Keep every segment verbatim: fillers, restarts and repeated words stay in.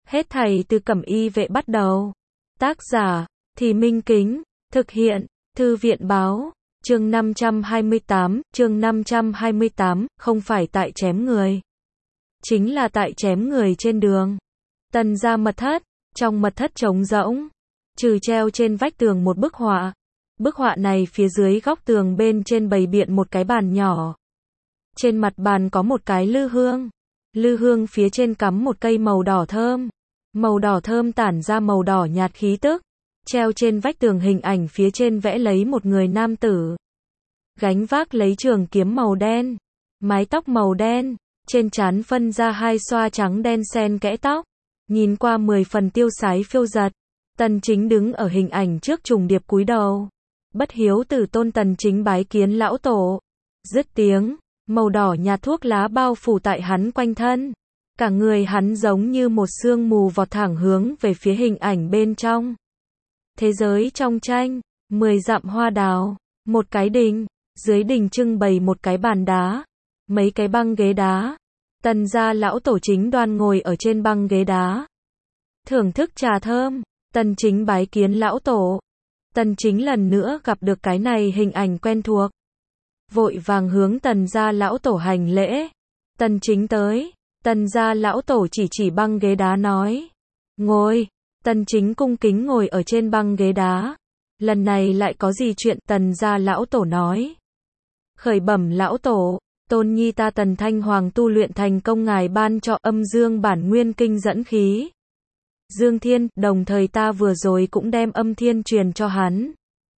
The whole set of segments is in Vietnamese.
Hết thảy từ Cẩm Y Vệ bắt đầu. Tác giả, Thì Minh Kính, thực hiện, Thư viện Báo, chương năm trăm hai mươi tám, chương năm trăm hai mươi tám, không phải tại chém người. Chính là tại chém người trên đường. Tần gia mật thất, trong mật thất trống rỗng, trừ treo trên vách tường một bức họa. Bức họa này phía dưới góc tường bên trên bày biện một cái bàn nhỏ. Trên mặt bàn có một cái lư hương. Lư hương phía trên cắm một cây màu đỏ thơm. Màu đỏ thơm tản ra màu đỏ nhạt khí tức. Treo trên vách tường hình ảnh phía trên vẽ lấy một người nam tử. Gánh vác lấy trường kiếm màu đen. Mái tóc màu đen. Trên trán phân ra hai xoa trắng đen xen kẽ tóc. Nhìn qua mười phần tiêu sái phiêu giật. Tần Chính đứng ở hình ảnh trước trùng điệp cúi đầu. Bất hiếu tử tôn Tần Chính bái kiến lão tổ. Dứt tiếng, màu đỏ nhạt thuốc lá bao phủ tại hắn quanh thân. Cả người hắn giống như một sương mù vọt thẳng hướng về phía hình ảnh bên trong. Thế giới trong tranh, mười dặm hoa đào, một cái đình, dưới đình trưng bày một cái bàn đá, mấy cái băng ghế đá. Tần gia lão tổ chính đoan ngồi ở trên băng ghế đá. Thưởng thức trà thơm, Tần Chính bái kiến lão tổ. Tần Chính lần nữa gặp được cái này hình ảnh quen thuộc. Vội vàng hướng Tần gia lão tổ hành lễ. Tần Chính tới, Tần gia lão tổ chỉ chỉ băng ghế đá nói. Ngồi, Tần Chính cung kính ngồi ở trên băng ghế đá. Lần này lại có gì chuyện, Tần gia lão tổ nói. Khởi bẩm lão tổ, tôn nhi ta Tần Thanh Hoàng tu luyện thành công ngài ban cho âm dương bản nguyên kinh dẫn khí. Dương Thiên, đồng thời ta vừa rồi cũng đem âm thiên truyền cho hắn.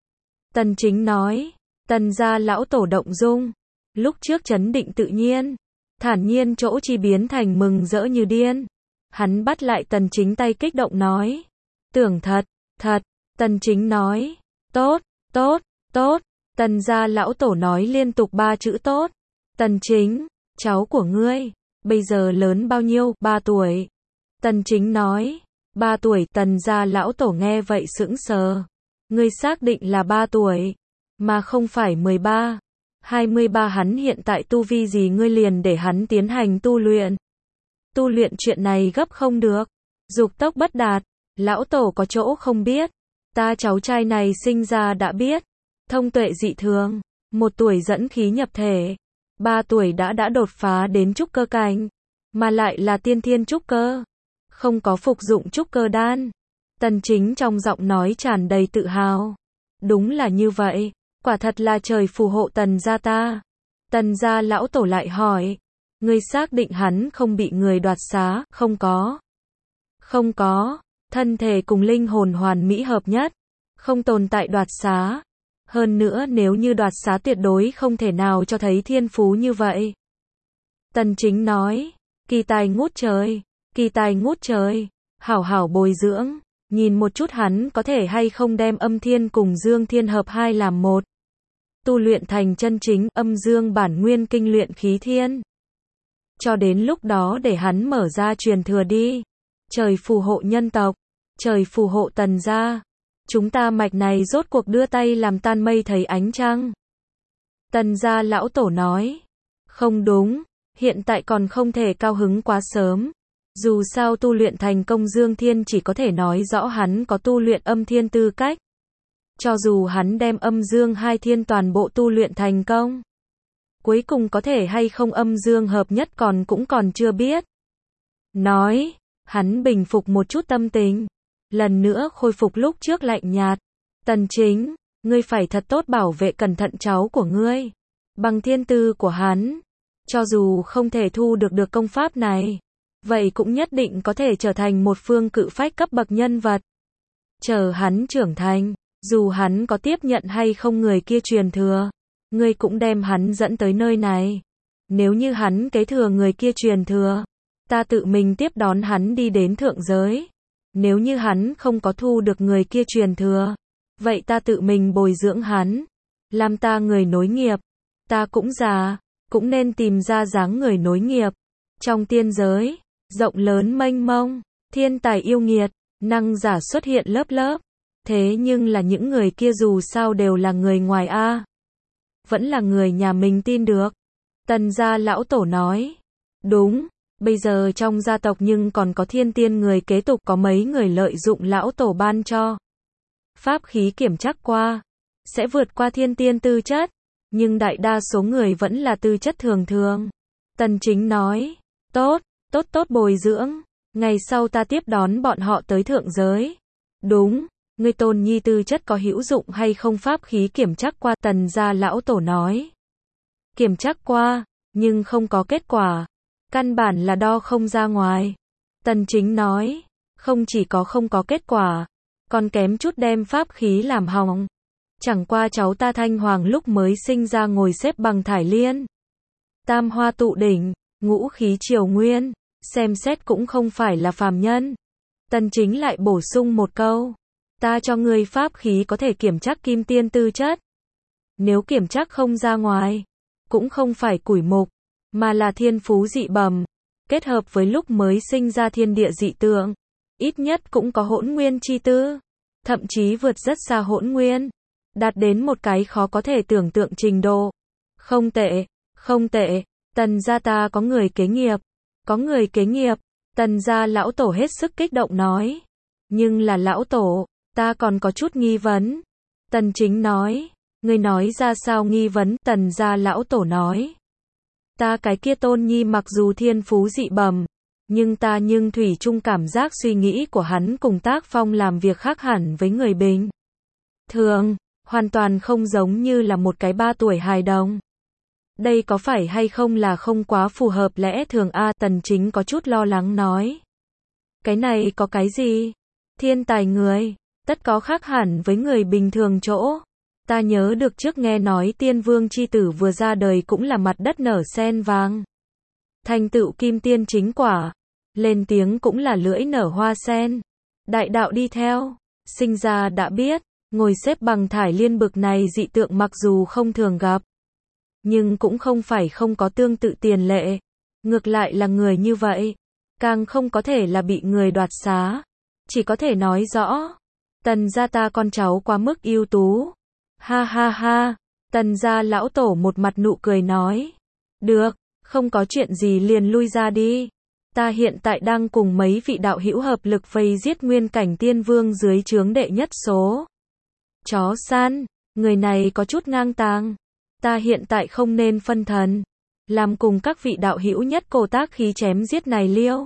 Tần Chính nói, Tần gia lão tổ động dung, lúc trước trấn định tự nhiên, thản nhiên chỗ chi biến thành mừng rỡ như điên. Hắn bắt lại Tần Chính tay kích động nói, tưởng thật, thật. Tần Chính nói, tốt, tốt, tốt. Tần gia lão tổ nói liên tục ba chữ tốt. Tần Chính, cháu của ngươi, bây giờ lớn bao nhiêu? Ba tuổi. Tần Chính nói, ba tuổi. Tần gia lão tổ nghe vậy sững sờ. Ngươi xác định là ba tuổi, mà không phải mười ba, hai mươi ba. Hắn hiện tại tu vi gì ngươi liền để hắn tiến hành tu luyện? Tu luyện chuyện này gấp không được. Dục tốc bất đạt, lão tổ có chỗ không biết. Ta cháu trai này sinh ra đã biết. Thông tuệ dị thường, một tuổi dẫn khí nhập thể, ba tuổi đã đã đột phá đến trúc cơ cảnh, mà lại là tiên thiên trúc cơ, không có phục dụng trúc cơ đan. Tần Chính trong giọng nói tràn đầy tự hào. Đúng là như vậy, quả thật là trời phù hộ Tần gia ta. Tần gia lão tổ lại hỏi, ngươi xác định hắn không bị người đoạt xá? Không có. Không có, thân thể cùng linh hồn hoàn mỹ hợp nhất, không tồn tại đoạt xá. Hơn nữa nếu như đoạt xá tuyệt đối không thể nào cho thấy thiên phú như vậy. Tần Chính nói, kỳ tài ngút trời, kỳ tài ngút trời, hảo hảo bồi dưỡng, nhìn một chút hắn có thể hay không đem âm thiên cùng dương thiên hợp hai làm một. Tu luyện thành chân chính âm dương bản nguyên kinh luyện khí thiên. Cho đến lúc đó để hắn mở ra truyền thừa đi. Trời phù hộ nhân tộc, trời phù hộ Tần gia. Chúng ta mạch này rốt cuộc đưa tay làm tan mây thấy ánh trăng. Tần gia lão tổ nói, không đúng, hiện tại còn không thể cao hứng quá sớm. Dù sao tu luyện thành công dương thiên chỉ có thể nói rõ hắn có tu luyện âm thiên tư cách. Cho dù hắn đem âm dương hai thiên toàn bộ tu luyện thành công, cuối cùng có thể hay không âm dương hợp nhất còn cũng còn chưa biết. Nói, hắn bình phục một chút tâm tình, lần nữa khôi phục lúc trước lạnh nhạt. Tần Chính, ngươi phải thật tốt bảo vệ cẩn thận cháu của ngươi. Bằng thiên tư của hắn, cho dù không thể thu được được công pháp này, vậy cũng nhất định có thể trở thành một phương cự phách cấp bậc nhân vật. Chờ hắn trưởng thành, dù hắn có tiếp nhận hay không người kia truyền thừa, ngươi cũng đem hắn dẫn tới nơi này. Nếu như hắn kế thừa người kia truyền thừa, ta tự mình tiếp đón hắn đi đến thượng giới. Nếu như hắn không có thu được người kia truyền thừa, vậy ta tự mình bồi dưỡng hắn, làm ta người nối nghiệp. Ta cũng già, cũng nên tìm ra dáng người nối nghiệp. Trong tiên giới, rộng lớn mênh mông, thiên tài yêu nghiệt, năng giả xuất hiện lớp lớp. Thế nhưng là những người kia dù sao đều là người ngoài a. Vẫn là người nhà mình tin được. Tần gia lão tổ nói, đúng, Bây giờ trong gia tộc nhưng còn có thiên tiên người kế tục, có mấy người lợi dụng lão tổ ban cho pháp khí kiểm chắc qua, sẽ vượt qua thiên tiên tư chất, nhưng đại đa số người vẫn là tư chất thường thường. Tần Chính nói, tốt, tốt tốt bồi dưỡng, ngày sau ta tiếp đón bọn họ tới thượng giới. Đúng, ngươi Tôn Nhi tư chất có hữu dụng hay không? Pháp khí kiểm chắc qua, Tần gia lão tổ nói. Kiểm chắc qua, nhưng không có kết quả, căn bản là đo không ra ngoài. Tần Chính nói, không chỉ có không có kết quả, còn kém chút đem pháp khí làm hỏng. Chẳng qua cháu ta Thanh Hoàng lúc mới sinh ra ngồi xếp bằng thải liên, tam hoa tụ đỉnh, ngũ khí triều nguyên, xem xét cũng không phải là phàm nhân. Tần Chính lại bổ sung một câu, ta cho ngươi pháp khí có thể kiểm chắc kim tiên tư chất. Nếu kiểm chắc không ra ngoài, cũng không phải củi mục, mà là thiên phú dị bẩm, kết hợp với lúc mới sinh ra thiên địa dị tượng, ít nhất cũng có hỗn nguyên chi tư, thậm chí vượt rất xa hỗn nguyên, đạt đến một cái khó có thể tưởng tượng trình độ. Không tệ, không tệ, Tần gia ta có người kế nghiệp, có người kế nghiệp. Tần gia lão tổ hết sức kích động nói, nhưng là lão tổ, ta còn có chút nghi vấn. Tần Chính nói, ngươi nói ra sao nghi vấn? Tần gia lão tổ nói, ta cái kia Tôn Nhi mặc dù thiên phú dị bẩm, nhưng ta nhưng thủy chung cảm giác suy nghĩ của hắn cùng tác phong làm việc khác hẳn với người bình thường, hoàn toàn không giống như là một cái ba tuổi hài đồng. Đây có phải hay không là không quá phù hợp lẽ thường a? Tần Chính có chút lo lắng nói. Cái này có cái gì? Thiên tài người, tất có khác hẳn với người bình thường chỗ. Ta nhớ được trước nghe nói tiên vương chi tử vừa ra đời cũng là mặt đất nở sen vàng, thành tựu kim tiên chính quả, lên tiếng cũng là lưỡi nở hoa sen. Đại đạo đi theo, sinh ra đã biết, ngồi xếp bằng thải liên bực này dị tượng mặc dù không thường gặp, nhưng cũng không phải không có tương tự tiền lệ. Ngược lại là người như vậy, càng không có thể là bị người đoạt xá. Chỉ có thể nói rõ, Tần gia ta con cháu quá mức ưu tú. Ha ha ha, Tần gia lão tổ một mặt nụ cười nói. Được, không có chuyện gì liền lui ra đi. Ta hiện tại đang cùng mấy vị đạo hữu hợp lực vây giết nguyên cảnh tiên vương dưới trướng đệ nhất số. Chó săn, người này có chút ngang tàng. Ta hiện tại không nên phân thần, làm cùng các vị đạo hữu nhất cổ tác khí chém giết này liêu.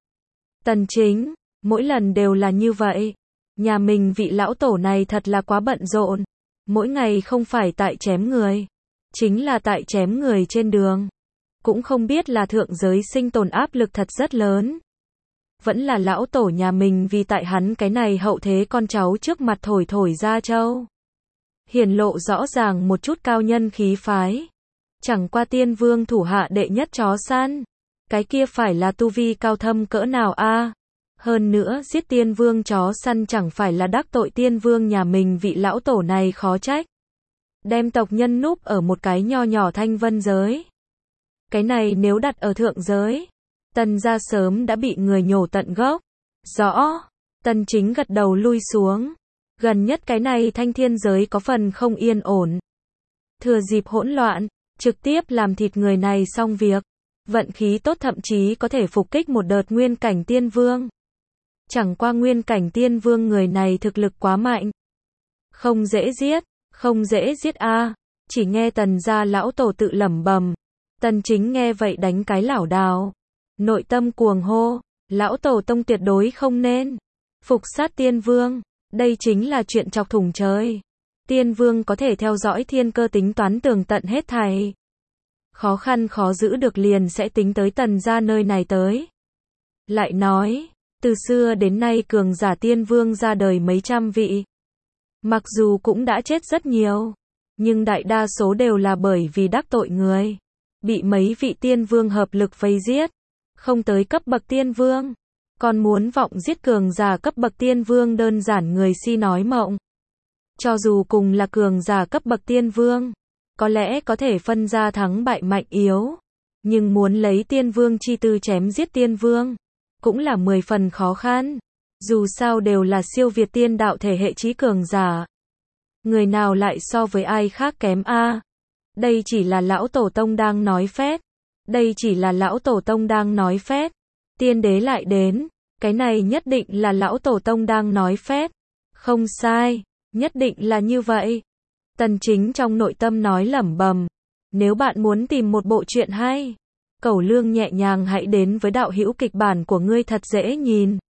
Tần Chính, mỗi lần đều là như vậy. Nhà mình vị lão tổ này thật là quá bận rộn. Mỗi ngày không phải tại chém người, chính là tại chém người trên đường. Cũng không biết là thượng giới sinh tồn áp lực thật rất lớn. Vẫn là lão tổ nhà mình vì tại hắn cái này hậu thế con cháu trước mặt thổi thổi ra châu. Hiển lộ rõ ràng một chút cao nhân khí phái. Chẳng qua tiên vương thủ hạ đệ nhất chó săn. Cái kia phải là tu vi cao thâm cỡ nào a? Hơn nữa giết tiên vương chó săn chẳng phải là đắc tội tiên vương nhà mình vị lão tổ này khó trách. Đem tộc nhân núp ở một cái nho nhỏ thanh vân giới. Cái này nếu đặt ở thượng giới, Tần gia sớm đã bị người nhổ tận gốc. Rõ, Tần Chính gật đầu lui xuống. Gần nhất cái này thanh thiên giới có phần không yên ổn. Thừa dịp hỗn loạn, trực tiếp làm thịt người này xong việc. Vận khí tốt thậm chí có thể phục kích một đợt nguyên cảnh tiên vương. Chẳng qua nguyên cảnh tiên vương người này thực lực quá mạnh. Không dễ giết, không dễ giết a. Chỉ nghe Tần gia lão tổ tự lẩm bẩm. Tần Chính nghe vậy đánh cái lảo đảo. Nội tâm cuồng hô, lão tổ tông tuyệt đối không nên phục sát tiên vương. Đây chính là chuyện chọc thủng trời. Tiên vương có thể theo dõi thiên cơ tính toán tường tận hết thảy. Khó khăn khó giữ được liền sẽ tính tới Tần gia nơi này tới. Lại nói, từ xưa đến nay cường giả tiên vương ra đời mấy trăm vị. Mặc dù cũng đã chết rất nhiều, nhưng đại đa số đều là bởi vì đắc tội người. Bị mấy vị tiên vương hợp lực vây giết. Không tới cấp bậc tiên vương. Còn muốn vọng giết cường giả cấp bậc tiên vương đơn giản người si nói mộng. Cho dù cùng là cường giả cấp bậc tiên vương, có lẽ có thể phân ra thắng bại mạnh yếu. Nhưng muốn lấy tiên vương chi tư chém giết tiên vương, cũng là mười phần khó khăn. Dù sao đều là siêu việt tiên đạo thể hệ trí cường giả. Người nào lại so với ai khác kém a? Đây chỉ là lão tổ tông đang nói phét. Đây chỉ là lão tổ tông đang nói phét. Tiên đế lại đến. Cái này nhất định là lão tổ tông đang nói phét. Không sai, nhất định là như vậy. Tần Chính trong nội tâm nói lẩm bẩm. Nếu bạn muốn tìm một bộ truyện hay, Cẩu Lương nhẹ nhàng hãy đến với đạo hữu kịch bản của ngươi thật dễ nhìn.